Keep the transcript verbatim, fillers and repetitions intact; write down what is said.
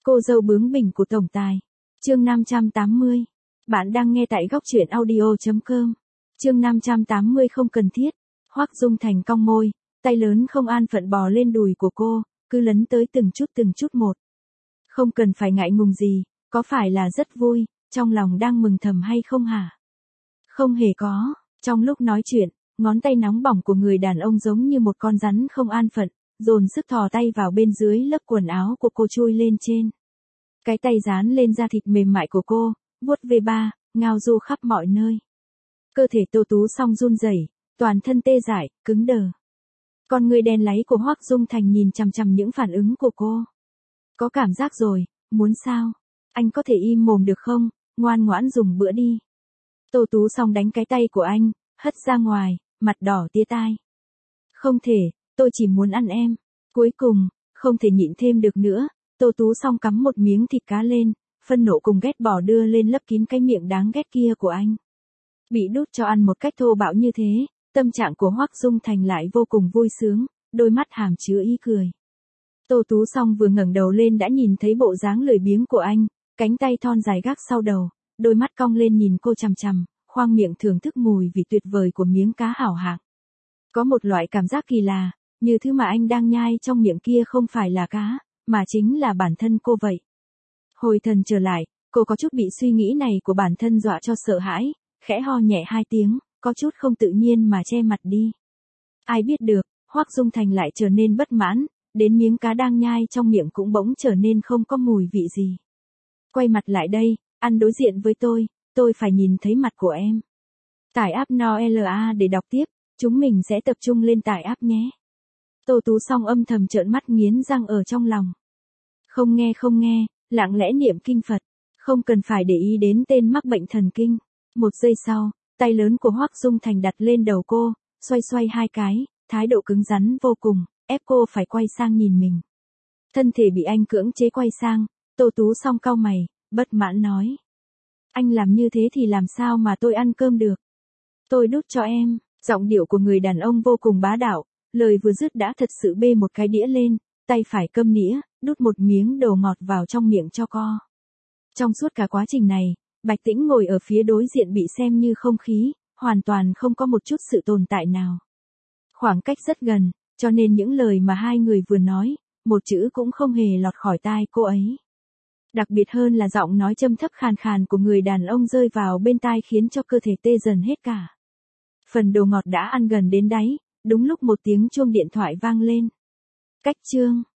Cô dâu bướng bỉnh của tổng tài. Chương năm trăm tám mươi. Bạn đang nghe tại góc truyện audio chấm com. Chương năm trăm tám mươi không cần thiết. Hoắc Dung Thành cong môi, tay lớn không an phận bò lên đùi của cô, cứ lấn tới từng chút từng chút một. Không cần phải ngại ngùng gì, có phải là rất vui, trong lòng đang mừng thầm hay không hả? Không hề có, trong lúc nói chuyện, ngón tay nóng bỏng của người đàn ông giống như một con rắn không an phận, dồn sức thò tay vào bên dưới lớp quần áo của cô chui lên trên. Cái tay dán lên da thịt mềm mại của cô, vuốt về ba, ngao du khắp mọi nơi. Cơ thể Tô Tú Song run rẩy, toàn thân tê dại, cứng đờ. Con người đen láy của Hoắc Dung Thành nhìn chằm chằm những phản ứng của cô. Có cảm giác rồi, muốn sao? Anh có thể im mồm được không, ngoan ngoãn dùng bữa đi. Tô Tú Song đánh cái tay của anh, hất ra ngoài, mặt đỏ tía tai. Không thể, tôi chỉ muốn ăn em. Cuối cùng, không thể nhịn thêm được nữa, Tô Tú Song cắm một miếng thịt cá lên, phân nộ cùng ghét bỏ đưa lên lấp kín cái miệng đáng ghét kia của anh. Bị đút cho ăn một cách thô bạo như thế, tâm trạng của Hoắc Dung Thành lại vô cùng vui sướng, đôi mắt hàm chứa ý cười. Tô Tú Song vừa ngẩng đầu lên đã nhìn thấy bộ dáng lười biếng của anh, cánh tay thon dài gác sau đầu, đôi mắt cong lên nhìn cô chằm chằm, khoang miệng thưởng thức mùi vị tuyệt vời của miếng cá hảo hạng. Có một loại cảm giác kỳ lạ, như thứ mà anh đang nhai trong miệng kia không phải là cá, mà chính là bản thân cô vậy. Hồi thần trở lại, cô có chút bị suy nghĩ này của bản thân dọa cho sợ hãi, khẽ ho nhẹ hai tiếng, có chút không tự nhiên mà che mặt đi. Ai biết được, Hoắc Dung Thành lại trở nên bất mãn, đến miếng cá đang nhai trong miệng cũng bỗng trở nên không có mùi vị gì. Quay mặt lại đây, ăn đối diện với tôi, tôi phải nhìn thấy mặt của em. Tải app en o lờ a để đọc tiếp, chúng mình sẽ tập trung lên tải app nhé. Tô Tú Song âm thầm trợn mắt nghiến răng ở trong lòng. Không nghe không nghe, lặng lẽ niệm kinh Phật, không cần phải để ý đến tên mắc bệnh thần kinh. Một giây sau, tay lớn của Hoắc Dung Thành đặt lên đầu cô, xoay xoay hai cái, thái độ cứng rắn vô cùng, ép cô phải quay sang nhìn mình. Thân thể bị anh cưỡng chế quay sang, Tô Tú Song cau mày, bất mãn nói. Anh làm như thế thì làm sao mà tôi ăn cơm được? Tôi đút cho em, giọng điệu của người đàn ông vô cùng bá đạo, lời vừa dứt đã thật sự bê một cái đĩa lên, tay phải câm nĩa, đút một miếng đồ ngọt vào trong miệng cho co. Trong suốt cả quá trình này, Bạch Tĩnh ngồi ở phía đối diện bị xem như không khí, hoàn toàn không có một chút sự tồn tại nào. Khoảng cách rất gần, cho nên những lời mà hai người vừa nói, một chữ cũng không hề lọt khỏi tai cô ấy. Đặc biệt hơn là giọng nói châm thấp khàn khàn của người đàn ông rơi vào bên tai khiến cho cơ thể tê dần hết cả. Phần đồ ngọt đã ăn gần đến đáy, đúng lúc một tiếng chuông điện thoại vang lên. Cách chương.